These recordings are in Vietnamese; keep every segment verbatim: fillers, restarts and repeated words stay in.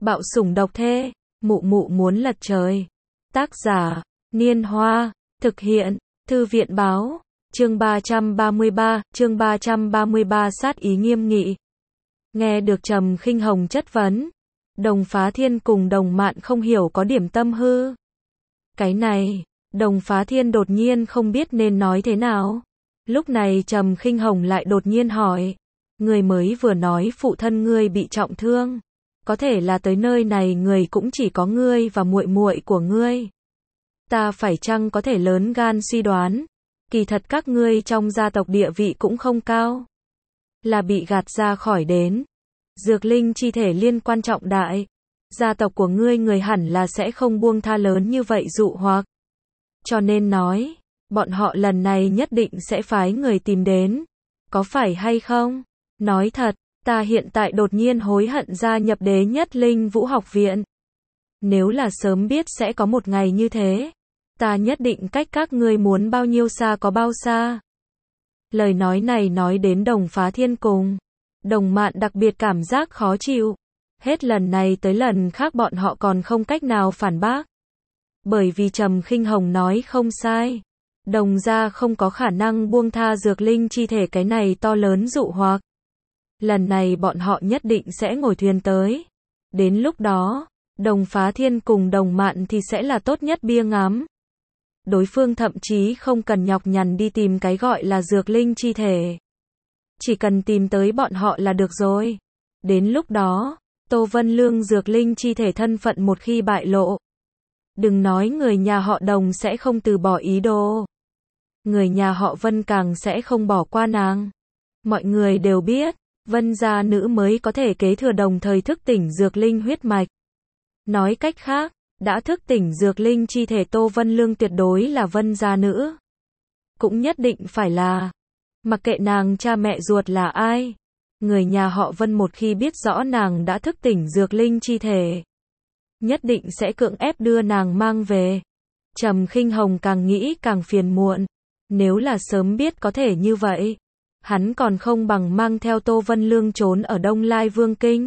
Bạo sủng độc thê, mụ mụ muốn lật trời. Tác giả, Niên Hoa, thực hiện, Thư viện báo, chương ba trăm ba mươi ba, chương ba trăm ba mươi ba sát ý nghiêm nghị. Nghe được Trầm Khinh Hồng chất vấn, Đồng Phá Thiên cùng Đồng Mạn không hiểu có điểm tâm hư. Cái này, Đồng Phá Thiên đột nhiên không biết nên nói thế nào. Lúc này Trầm Khinh Hồng lại đột nhiên hỏi, người mới vừa nói phụ thân ngươi bị trọng thương, có thể là tới nơi này người cũng chỉ có ngươi và muội muội của ngươi. Ta phải chăng có thể lớn gan suy đoán, kỳ thật các ngươi trong gia tộc địa vị cũng không cao, là bị gạt ra khỏi đến. Dược linh chi thể liên quan trọng đại, gia tộc của ngươi người hẳn là sẽ không buông tha lớn như vậy dụ hoặc. Cho nên nói, bọn họ lần này nhất định sẽ phái người tìm đến, có phải hay không? Nói thật, ta hiện tại đột nhiên hối hận gia nhập Đế Nhất Linh Vũ học viện. Nếu là sớm biết sẽ có một ngày như thế, ta nhất định cách các ngươi muốn bao nhiêu xa có bao xa. Lời nói này nói đến Đồng Phá Thiên cùng Đồng Mạn đặc biệt cảm giác khó chịu. Hết lần này tới lần khác bọn họ còn không cách nào phản bác. Bởi vì Trầm Khinh Hồng nói không sai. Đồng gia không có khả năng buông tha dược linh chi thể cái này to lớn dụ hoặc. Lần này bọn họ nhất định sẽ ngồi thuyền tới. Đến lúc đó, Đồng Phá Thiên cùng Đồng Mạn thì sẽ là tốt nhất bia ngắm. Đối phương thậm chí không cần nhọc nhằn đi tìm cái gọi là dược linh chi thể. Chỉ cần tìm tới bọn họ là được rồi. Đến lúc đó, Tô Vân Lương dược linh chi thể thân phận một khi bại lộ. Đừng nói người nhà họ Đồng sẽ không từ bỏ ý đồ. Người nhà họ Vân càng sẽ không bỏ qua nàng. Mọi người đều biết, Vân gia nữ mới có thể kế thừa đồng thời thức tỉnh dược linh huyết mạch. Nói cách khác, đã thức tỉnh dược linh chi thể Tô Vân Lương tuyệt đối là Vân gia nữ. Cũng nhất định phải là, mặc kệ nàng cha mẹ ruột là ai, người nhà họ Vân một khi biết rõ nàng đã thức tỉnh dược linh chi thể, nhất định sẽ cưỡng ép đưa nàng mang về. Trầm Khinh Hồng càng nghĩ càng phiền muộn. Nếu là sớm biết có thể như vậy, hắn còn không bằng mang theo Tô Vân Lương trốn ở Đông Lai Vương Kinh.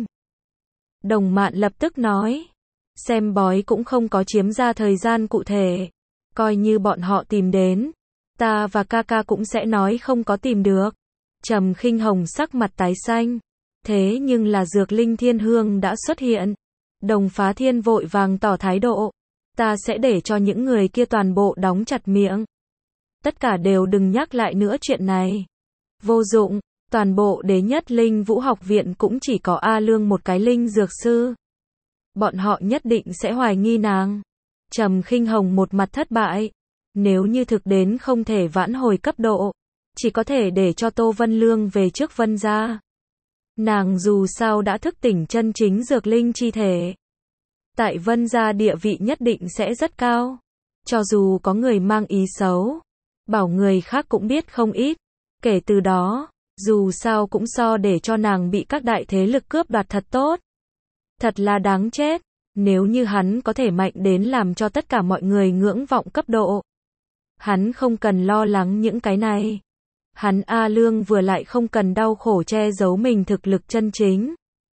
Đồng Mạn lập tức nói, xem bói cũng không có chiếm ra thời gian cụ thể. Coi như bọn họ tìm đến, ta và ca ca cũng sẽ nói không có tìm được. Trầm Khinh Hồng sắc mặt tái xanh. Thế nhưng là dược linh thiên hương đã xuất hiện. Đồng Phá Thiên vội vàng tỏ thái độ. Ta sẽ để cho những người kia toàn bộ đóng chặt miệng. Tất cả đều đừng nhắc lại nữa chuyện này. Vô dụng, toàn bộ Đế Nhất Linh Vũ học viện cũng chỉ có A Lương một cái linh dược sư. Bọn họ nhất định sẽ hoài nghi nàng. Trầm Khinh Hồng một mặt thất bại. Nếu như thực đến không thể vãn hồi cấp độ, chỉ có thể để cho Tô Vân Lương về trước Vân gia. Nàng dù sao đã thức tỉnh chân chính dược linh chi thể. Tại Vân gia địa vị nhất định sẽ rất cao. Cho dù có người mang ý xấu, bảo người khác cũng biết không ít. Kể từ đó, dù sao cũng so để cho nàng bị các đại thế lực cướp đoạt thật tốt. Thật là đáng chết. Nếu như hắn có thể mạnh đến làm cho tất cả mọi người ngưỡng vọng cấp độ, hắn không cần lo lắng những cái này. Hắn A Lương vừa lại không cần đau khổ che giấu mình thực lực chân chính.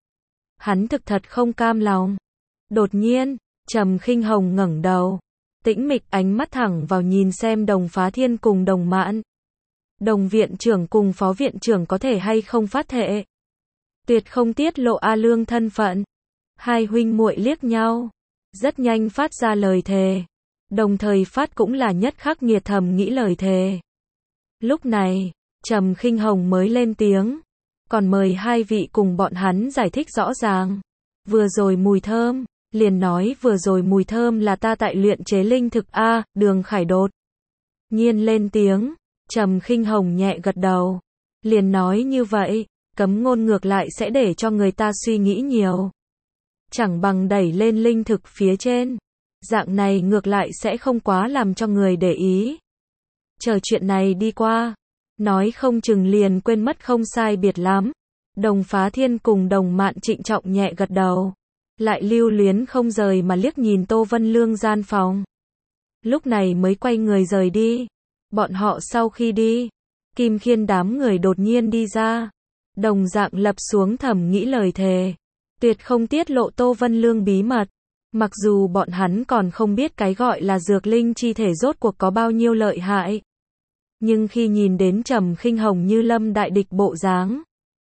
Hắn thực thật không cam lòng. Đột nhiên, Trầm Khinh Hồng ngẩng đầu, tĩnh mịch ánh mắt thẳng vào nhìn xem Đồng Phá Thiên cùng Đồng Mạn. Đồng viện trưởng cùng phó viện trưởng có thể hay không phát thệ, tuyệt không tiết lộ A Lương thân phận. Hai huynh muội liếc nhau, rất nhanh phát ra lời thề, đồng thời phát cũng là nhất khắc nghiệt thầm nghĩ lời thề. Lúc này, Trầm Khinh Hồng mới lên tiếng, còn mời hai vị cùng bọn hắn giải thích rõ ràng. Vừa rồi mùi thơm, liền nói vừa rồi mùi thơm là ta tại luyện chế linh thực a. Đường Khải đột nhiên lên tiếng. Trầm Khinh Hồng nhẹ gật đầu, liền nói như vậy, cấm ngôn ngược lại sẽ để cho người ta suy nghĩ nhiều. Chẳng bằng đẩy lên linh thực phía trên, dạng này ngược lại sẽ không quá làm cho người để ý. Chờ chuyện này đi qua, nói không chừng liền quên mất không sai biệt lắm. Đồng Phá Thiên cùng Đồng Mạn trịnh trọng nhẹ gật đầu, lại lưu luyến không rời mà liếc nhìn Tô Vân Lương gian phòng. Lúc này mới quay người rời đi. Bọn họ sau khi đi, Kim Khiên đám người đột nhiên đi ra, đồng dạng lập xuống thầm nghĩ lời thề. tuyệt không tiết lộ Tô Vân Lương bí mật. Mặc dù bọn hắn còn không biết cái gọi là dược linh chi thể rốt cuộc có bao nhiêu lợi hại. Nhưng khi nhìn đến Trầm Khinh Hồng như lâm đại địch bộ dáng,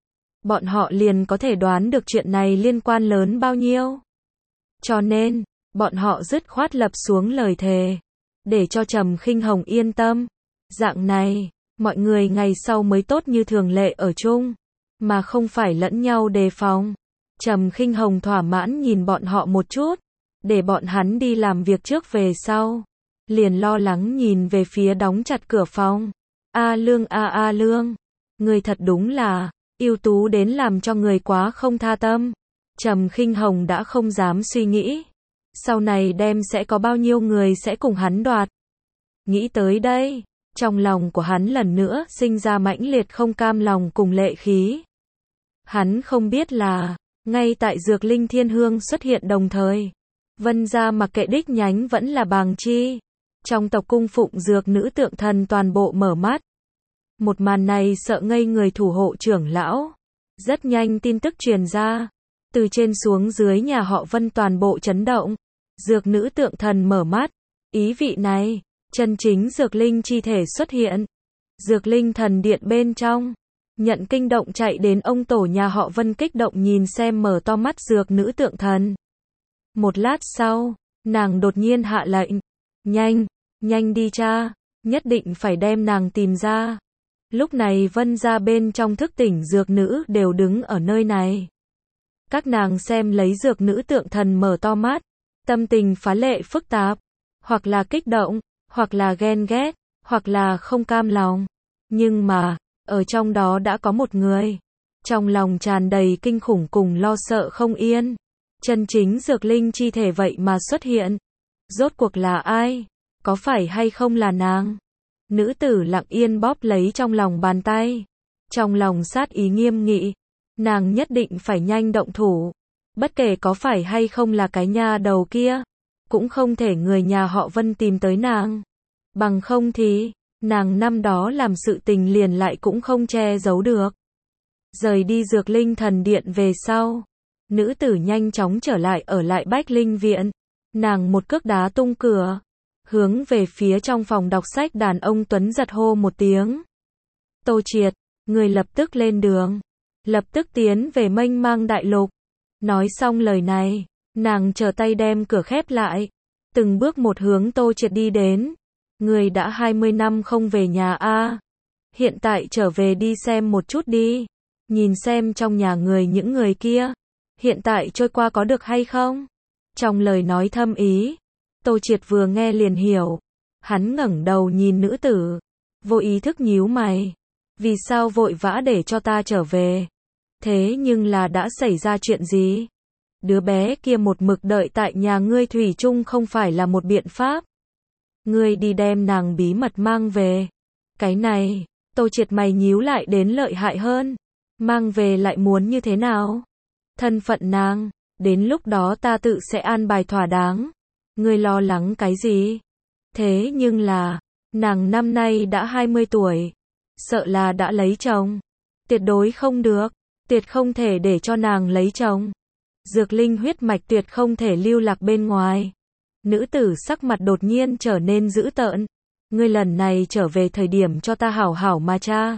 bọn họ liền có thể đoán được chuyện này liên quan lớn bao nhiêu. Cho nên, bọn họ dứt khoát lập xuống lời thề, để cho Trầm Khinh Hồng yên tâm. Dạng này, mọi người ngày sau mới tốt như thường lệ ở chung, mà không phải lẫn nhau đề phòng. Trầm Khinh Hồng thỏa mãn nhìn bọn họ một chút, để bọn hắn đi làm việc trước về sau. Liền lo lắng nhìn về phía đóng chặt cửa phòng. A Lương a A Lương, người thật đúng là ưu tú đến làm cho người quá không tha tâm. Trầm Khinh Hồng đã không dám suy nghĩ, sau này đem sẽ có bao nhiêu người sẽ cùng hắn đoạt. Nghĩ tới đây, trong lòng của hắn lần nữa sinh ra mãnh liệt không cam lòng cùng lệ khí. Hắn không biết là, ngay tại Dược Linh Thiên Hương xuất hiện đồng thời, Vân gia mặc kệ đích nhánh vẫn là Bàng Chi, trong tộc cung phụng dược nữ tượng thần toàn bộ mở mắt. Một màn này sợ ngây người thủ hộ trưởng lão. Rất nhanh tin tức truyền ra, từ trên xuống dưới nhà họ Vân toàn bộ chấn động. Dược nữ tượng thần mở mắt, ý vị này, chân chính dược linh chi thể xuất hiện. Dược linh thần điện bên trong, nhận kinh động chạy đến ông tổ nhà họ Vân kích động nhìn xem mở to mắt dược nữ tượng thần. Một lát sau, nàng đột nhiên hạ lệnh, nhanh, nhanh đi cha, nhất định phải đem nàng tìm ra. Lúc này Vân gia bên trong thức tỉnh dược nữ đều đứng ở nơi này. Các nàng xem lấy dược nữ tượng thần mở to mắt, tâm tình phá lệ phức tạp, hoặc là kích động, hoặc là ghen ghét, hoặc là không cam lòng. Nhưng mà, ở trong đó đã có một người, trong lòng tràn đầy kinh khủng cùng lo sợ không yên. Chân chính dược linh chi thể vậy mà xuất hiện. Rốt cuộc là ai? Có phải hay không là nàng? Nữ tử lặng yên bóp lấy trong lòng bàn tay. Trong lòng sát ý nghiêm nghị. Nàng nhất định phải nhanh động thủ. Bất kể có phải hay không là cái nha đầu kia, cũng không thể người nhà họ Vân tìm tới nàng. Bằng không thì, nàng năm đó làm sự tình liền lại cũng không che giấu được. Rời đi Dược Linh Thần Điện về sau, nữ tử nhanh chóng trở lại ở lại Bách Linh Viện. Nàng một cước đá tung cửa, hướng về phía trong phòng đọc sách đàn ông tuấn giật hô một tiếng. Tô Triệt, người lập tức lên đường, lập tức tiến về mênh mang đại lục. Nói xong lời này, nàng trở tay đem cửa khép lại, từng bước một hướng Tô Triệt đi đến. Người đã hai mươi năm không về nhà a, hiện tại trở về đi xem một chút đi, nhìn xem trong nhà người những người kia, hiện tại trôi qua có được hay không? Trong lời nói thâm ý, Tô Triệt vừa nghe liền hiểu. Hắn ngẩng đầu nhìn nữ tử, vô ý thức nhíu mày. Vì sao vội vã để cho ta trở về? Thế nhưng là đã xảy ra chuyện gì? Đứa bé kia một mực đợi tại nhà ngươi thủy chung không phải là một biện pháp. Ngươi đi đem nàng bí mật mang về. Cái này, Tô Triệt mày nhíu lại đến lợi hại hơn. Mang về lại muốn như thế nào? Thân phận nàng, đến lúc đó ta tự sẽ an bài thỏa đáng. Ngươi lo lắng cái gì? Thế nhưng là, nàng năm nay đã hai mươi tuổi, sợ là đã lấy chồng. Tuyệt đối không được, tuyệt không thể để cho nàng lấy chồng. Dược linh huyết mạch tuyệt không thể lưu lạc bên ngoài. Nữ tử sắc mặt đột nhiên trở nên dữ tợn. Ngươi lần này trở về thời điểm cho ta hảo hảo mà cha.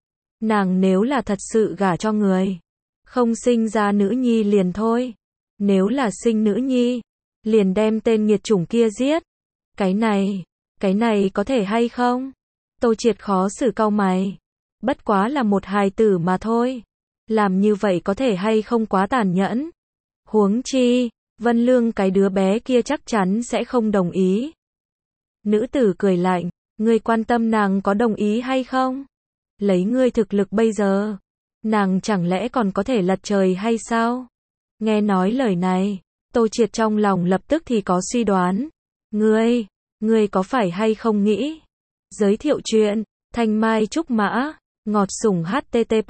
Nàng nếu là thật sự gả cho người, không sinh ra nữ nhi liền thôi. Nếu là sinh nữ nhi, liền đem tên nghiệt chủng kia giết. Cái này, cái này có thể hay không? Tô Triệt khó xử cau mày. Bất quá là một hài tử mà thôi. Làm như vậy có thể hay không quá tàn nhẫn? Huống chi, Vân Lương cái đứa bé kia chắc chắn sẽ không đồng ý. Nữ tử cười lạnh, ngươi quan tâm nàng có đồng ý hay không? Lấy ngươi thực lực bây giờ, nàng chẳng lẽ còn có thể lật trời hay sao? Nghe nói lời này, Tô Triệt trong lòng lập tức thì có suy đoán. Ngươi, ngươi có phải hay không nghĩ? Giới thiệu chuyện, Thanh Mai Trúc Mã, ngọt sủng http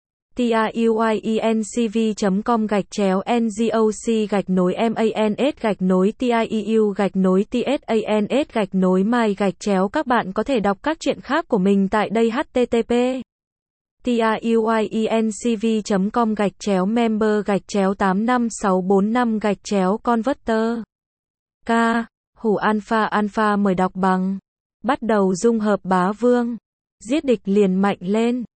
tiuyencv chấm com gạch chéo ngoc gạch nối mans gạch nối tieu gạch nối tsans gạch nối mai gạch chéo. Các bạn có thể đọc các truyện khác của mình tại đây. Http tiuyuyencv chấm com gạch chéo member gạch chéo tám năm sáu bốn năm gạch chéo converter. K. Hủ alpha alpha mời đọc bằng. Bắt đầu dung hợp bá vương. Giết địch liền mạnh lên.